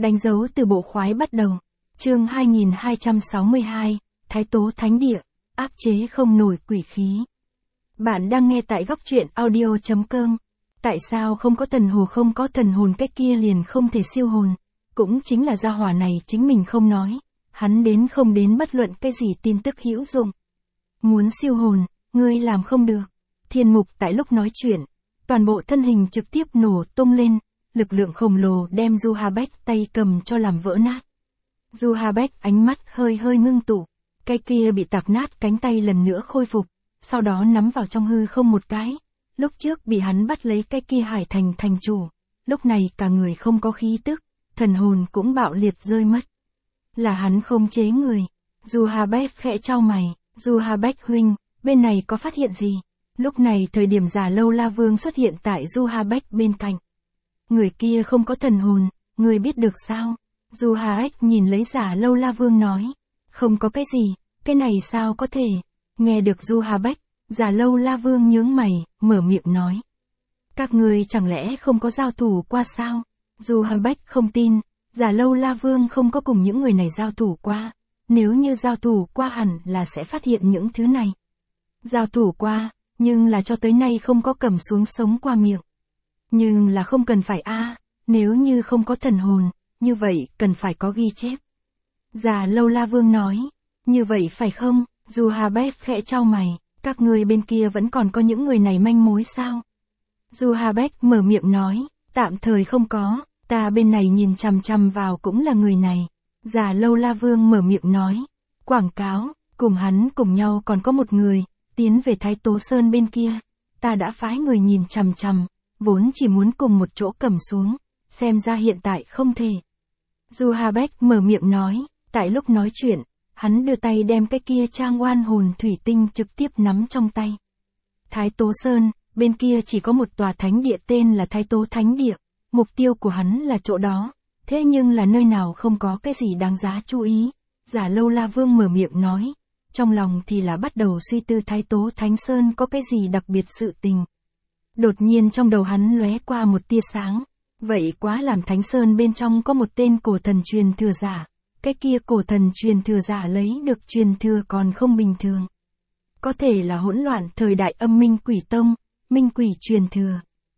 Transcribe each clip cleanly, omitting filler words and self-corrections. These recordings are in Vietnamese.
Đánh dấu từ bộ khoái bắt đầu. Chương 2262, Thái Tố Thánh Địa, áp chế không nổi quỷ khí. Bạn đang nghe tại góc truyện audio.com. Tại sao không có thần hồ, không có thần hồn, cái kia liền không thể siêu hồn? Cũng chính là gia hỏa này chính mình không nói, hắn đến không đến bất luận cái gì tin tức hữu dụng. Muốn siêu hồn, ngươi làm không được. Thiên Mục tại lúc nói chuyện, toàn bộ thân hình trực tiếp nổ tung lên, lực lượng khổng lồ đem Du Hà Bách tay cầm cho làm vỡ nát. Du Hà Bách ánh mắt hơi hơi ngưng tụ, cái kia bị tạc nát cánh tay lần nữa khôi phục, sau đó nắm vào trong hư không một cái. Lúc trước bị hắn bắt lấy cái kia Hải Thành thành chủ, lúc này cả người không có khí tức, thần hồn cũng bạo liệt rơi mất. Là hắn không chế người. Du Hà Bách khẽ chau mày, Du Hà Bách huynh, bên này có phát hiện gì? Lúc này thời điểm Già Lâu La Vương xuất hiện tại Du Hà Bách bên cạnh. Người kia không có thần hồn, người biết được sao? Du Hà Bách nhìn lấy Già Lâu La Vương nói, không có cái gì, cái này sao có thể? Nghe được Du Hà Bách, Già Lâu La Vương nhướng mày, mở miệng nói. Các ngươi chẳng lẽ không có giao thủ qua sao? Du Hà Bách không tin, Già Lâu La Vương không có cùng những người này giao thủ qua. Nếu như giao thủ qua hẳn là sẽ phát hiện những thứ này. Giao thủ qua, nhưng là cho tới nay không có cầm xuống sống qua miệng. Nhưng là không cần phải nếu như không có thần hồn, như vậy cần phải có ghi chép. Già Lâu La Vương nói, như vậy phải không? Du Hà Bách khẽ chau mày, các ngươi bên kia vẫn còn có những người này manh mối sao? Du Hà Bách mở miệng nói, tạm thời không có, ta bên này nhìn chằm chằm vào cũng là người này. Già Lâu La Vương mở miệng nói, quảng cáo, cùng hắn cùng nhau còn có một người, tiến về Thái Tố Sơn bên kia, ta đã phái người nhìn chằm chằm, vốn chỉ muốn cùng một chỗ cầm xuống, xem ra hiện tại không thể. Du Hà Bách mở miệng nói, tại lúc nói chuyện, hắn đưa tay đem cái kia trang oan hồn thủy tinh trực tiếp nắm trong tay. Thái Tố Sơn, bên kia chỉ có một tòa thánh địa tên là Thái Tố Thánh Địa, mục tiêu của hắn là chỗ đó. Thế nhưng là nơi nào không có cái gì đáng giá chú ý. Già Lâu La Vương mở miệng nói, trong lòng thì là bắt đầu suy tư Thái Tố Thánh Sơn có cái gì đặc biệt sự tình. Đột nhiên trong đầu hắn lóe qua một tia sáng, vậy quá làm Thánh Sơn bên trong có một tên cổ thần truyền thừa giả, cái kia cổ thần truyền thừa giả lấy được truyền thừa còn không bình thường. Có thể là hỗn loạn thời đại âm minh quỷ tông, minh quỷ truyền thừa.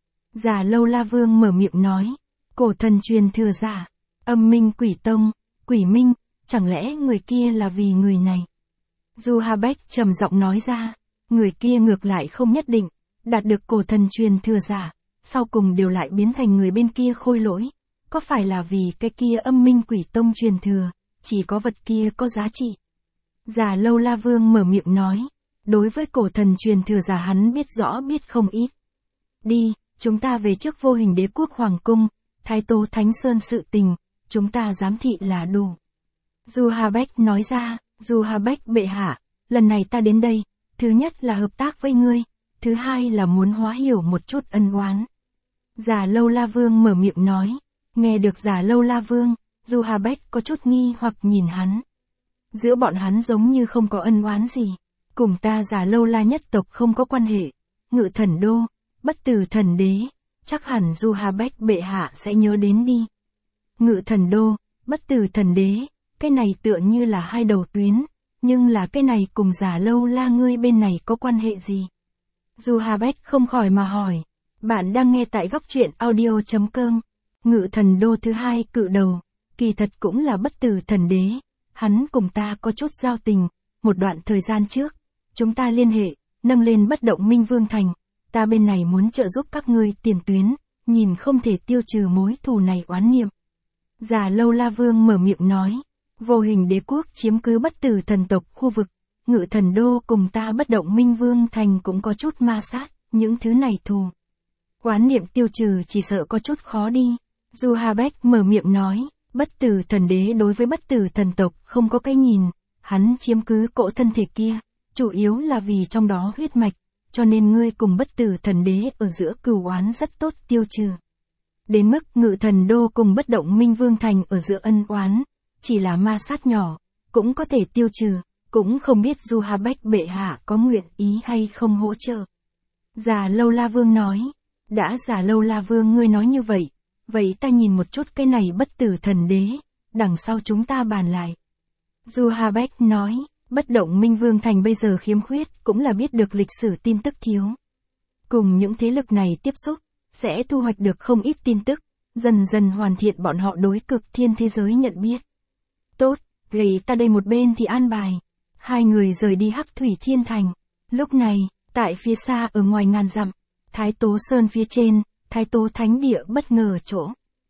Già Lâu La Vương mở miệng nói, cổ thần truyền thừa giả, âm minh quỷ tông, quỷ minh, chẳng lẽ người kia là vì người này? Du Hà Bách trầm giọng nói ra, người kia ngược lại không nhất định, đạt được cổ thần truyền thừa giả, sau cùng đều lại biến thành người bên kia khôi lỗi. Có phải là vì cái kia âm minh quỷ tông truyền thừa, chỉ có vật kia có giá trị? Già Lâu La Vương mở miệng nói, đối với cổ thần truyền thừa giả hắn biết rõ biết không ít. Đi, chúng ta về trước Vô Hình Đế Quốc Hoàng Cung. Thái Tố Thánh Sơn sự tình, chúng ta giám thị là đủ. Du Hà Bách nói ra, Du Hà Bách bệ hạ, lần này ta đến đây, thứ nhất là hợp tác với ngươi, thứ hai là muốn hóa hiểu một chút ân oán. Già Lâu La Vương mở miệng nói, nghe được Già Lâu La Vương, Du Hà Bách có chút nghi hoặc nhìn hắn. Giữa bọn hắn giống như không có ân oán gì, cùng ta Già Lâu La nhất tộc không có quan hệ. Ngự Thần Đô, Bất Tử Thần Đế, chắc hẳn Du Hà Bách bệ hạ sẽ nhớ đến đi. Ngự Thần Đô, Bất Tử Thần Đế, cái này tựa như là hai đầu tuyến, nhưng là cái này cùng Già Lâu La ngươi bên này có quan hệ gì? Du Hà Bách không khỏi mà hỏi, bạn đang nghe tại góc truyện audio.com. Ngự Thần Đô thứ hai cự đầu, kỳ thật cũng là Bất Tử Thần Đế, hắn cùng ta có chút giao tình, một đoạn thời gian trước, chúng ta liên hệ, nâng lên bất động Minh Vương Thành. Ta bên này muốn trợ giúp các ngươi tiền tuyến, nhìn không thể tiêu trừ mối thù này oán niệm. Già Lâu La Vương mở miệng nói, Vô Hình Đế Quốc chiếm cứ Bất Tử thần tộc khu vực, Ngự Thần Đô cùng ta bất động Minh Vương Thành cũng có chút ma sát, những thứ này thù oán niệm tiêu trừ chỉ sợ có chút khó đi. Du Hà Bách mở miệng nói, Bất Tử Thần Đế đối với Bất Tử thần tộc không có cái nhìn, hắn chiếm cứ cỗ thân thể kia, chủ yếu là vì trong đó huyết mạch. Cho nên ngươi cùng Bất Tử Thần Đế ở giữa cừu oán rất tốt tiêu trừ. Đến mức Ngự Thần Đô cùng bất động Minh Vương Thành ở giữa ân oán, chỉ là ma sát nhỏ, cũng có thể tiêu trừ, cũng không biết Du Hà Bách bệ hạ có nguyện ý hay không hỗ trợ. Già Lâu La Vương nói, đã Già Lâu La Vương ngươi nói như vậy, vậy ta nhìn một chút cái này bất tử thần đế, đằng sau chúng ta bàn lại. Du Habeck nói, bất động minh vương thành bây giờ khiếm khuyết cũng là biết được lịch sử tin tức thiếu. Cùng những thế lực này tiếp xúc, sẽ thu hoạch được không ít tin tức, dần dần hoàn thiện bọn họ đối cực thiên thế giới nhận biết. Tốt, gầy ta đây một bên thì an bài. Hai người rời đi Hắc Thủy Thiên Thành. Lúc này, tại phía xa ở ngoài ngàn dặm, Thái Tố Sơn phía trên, Thái Tố Thánh Địa bất ngờ chỗ.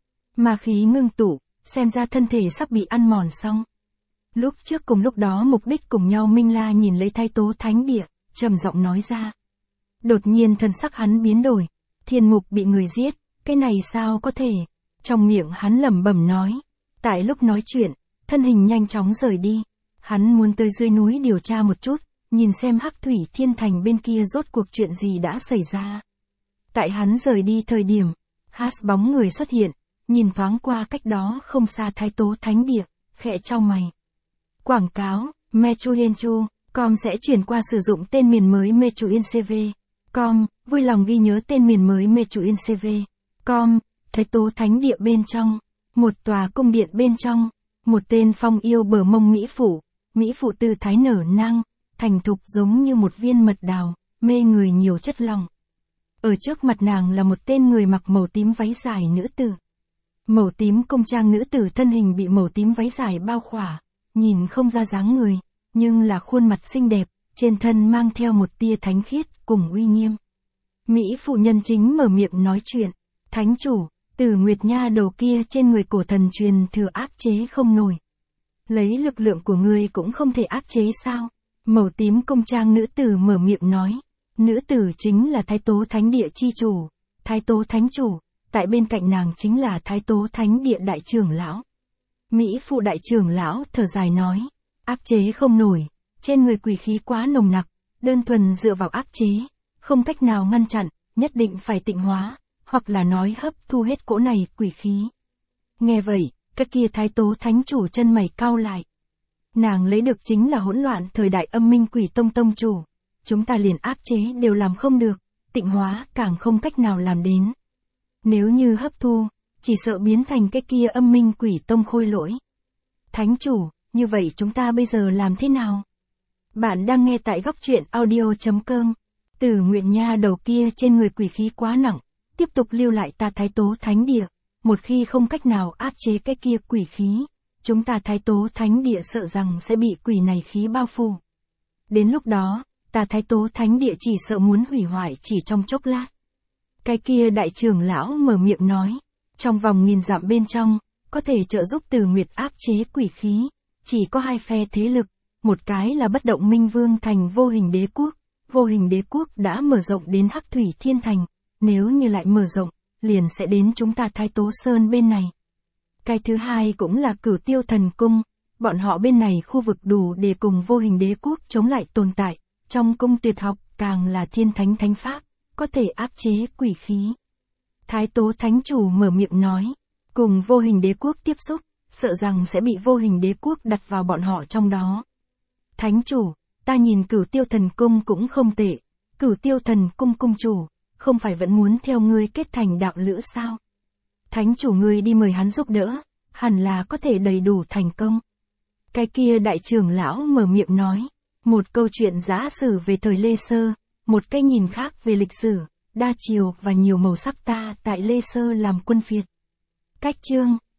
Ma khí ngưng tụ, xem ra thân thể sắp bị ăn mòn xong. Lúc trước cùng lúc đó mục đích cùng nhau Minh La nhìn lấy Thái Tố Thánh Địa, trầm giọng nói ra. Đột nhiên thân sắc hắn biến đổi, Thiên Mục bị người giết, cái này sao có thể? Trong miệng hắn lẩm bẩm nói. Tại lúc nói chuyện, thân hình nhanh chóng rời đi. Hắn muốn tới dưới núi điều tra một chút, nhìn xem Hắc Thủy Thiên Thành bên kia rốt cuộc chuyện gì đã xảy ra. Tại hắn rời đi thời điểm, bóng người xuất hiện, nhìn thoáng qua cách đó không xa Thái Tố Thánh Địa, khẽ chau mày. Quảng cáo, Mechuyenchu.com sẽ chuyển qua sử dụng tên miền mới Mechuyencv.com, vui lòng ghi nhớ tên miền mới Mechuyencv.com, Thái Tố Thánh Địa bên trong, một tòa cung điện bên trong, một tên phong yêu bờ mông Mỹ phụ tư thái nở nang, thành thục giống như một viên mật đào, mê người nhiều chất lòng. Ở trước mặt nàng là một tên người mặc màu tím váy dài nữ tử. Màu tím công trang nữ tử thân hình bị màu tím váy dài bao khỏa, nhìn không ra dáng người, nhưng là khuôn mặt xinh đẹp, trên thân mang theo một tia thánh khiết cùng uy nghiêm. Mỹ phụ nhân chính mở miệng nói chuyện, thánh chủ, Tử Nguyệt Nha đầu kia trên người cổ thần truyền thừa áp chế không nổi. Lấy lực lượng của ngươi cũng không thể áp chế sao? Màu tím công trang nữ tử mở miệng nói. Nữ tử chính là Thái Tố Thánh Địa chi chủ, Thái Tố Thánh chủ, tại bên cạnh nàng chính là Thái Tố Thánh Địa đại trưởng lão. Mỹ phụ đại trưởng lão thở dài nói, áp chế không nổi, trên người quỷ khí quá nồng nặc, đơn thuần dựa vào áp chế, không cách nào ngăn chặn, nhất định phải tịnh hóa, hoặc là nói hấp thu hết cỗ này quỷ khí. Nghe vậy, cái kia Thái Tố Thánh chủ chân mày cau lại. Nàng lấy được chính là hỗn loạn thời đại âm minh quỷ tông tông chủ. Chúng ta liền áp chế đều làm không được, tịnh hóa càng không cách nào làm đến. Nếu như hấp thu, chỉ sợ biến thành cái kia âm minh quỷ tông khôi lỗi. Thánh chủ, như vậy chúng ta bây giờ làm thế nào? Bạn đang nghe tại góc truyện audio.com. Tử Nguyệt Nha đầu kia trên người quỷ khí quá nặng, tiếp tục lưu lại ta Thái Tố Thánh Địa. Một khi không cách nào áp chế cái kia quỷ khí, chúng ta Thái Tố Thánh Địa sợ rằng sẽ bị quỷ này khí bao phủ. Đến lúc đó, ta Thái Tố Thánh Địa chỉ sợ muốn hủy hoại chỉ trong chốc lát. Cái kia đại trưởng lão mở miệng nói, trong vòng 1000 dặm bên trong, có thể trợ giúp Từ Nguyệt áp chế quỷ khí, chỉ có hai phe thế lực, một cái là bất động minh vương thành vô hình đế quốc đã mở rộng đến Hắc Thủy Thiên Thành, nếu như lại mở rộng, liền sẽ đến chúng ta Thái Tố Sơn bên này. Cái thứ hai cũng là Cửu Tiêu Thần Cung, bọn họ bên này khu vực đủ để cùng vô hình đế quốc chống lại tồn tại. Trong cung tuyệt học, càng là thiên thánh thánh pháp, có thể áp chế quỷ khí. Thái Tố Thánh chủ mở miệng nói, cùng vô hình đế quốc tiếp xúc, sợ rằng sẽ bị vô hình đế quốc đặt vào bọn họ trong đó. Thánh chủ, ta nhìn Cửu Tiêu Thần Cung cũng không tệ, Cửu Tiêu Thần Cung cung chủ, không phải vẫn muốn theo ngươi kết thành đạo lữ sao? Thánh chủ ngươi đi mời hắn giúp đỡ, hẳn là có thể đầy đủ thành công. Cái kia đại trưởng lão mở miệng nói. Một câu chuyện giả sử về thời Lê Sơ, một cái nhìn khác về lịch sử, đa chiều và nhiều màu sắc ta tại Lê Sơ làm quân phiệt. Cách chương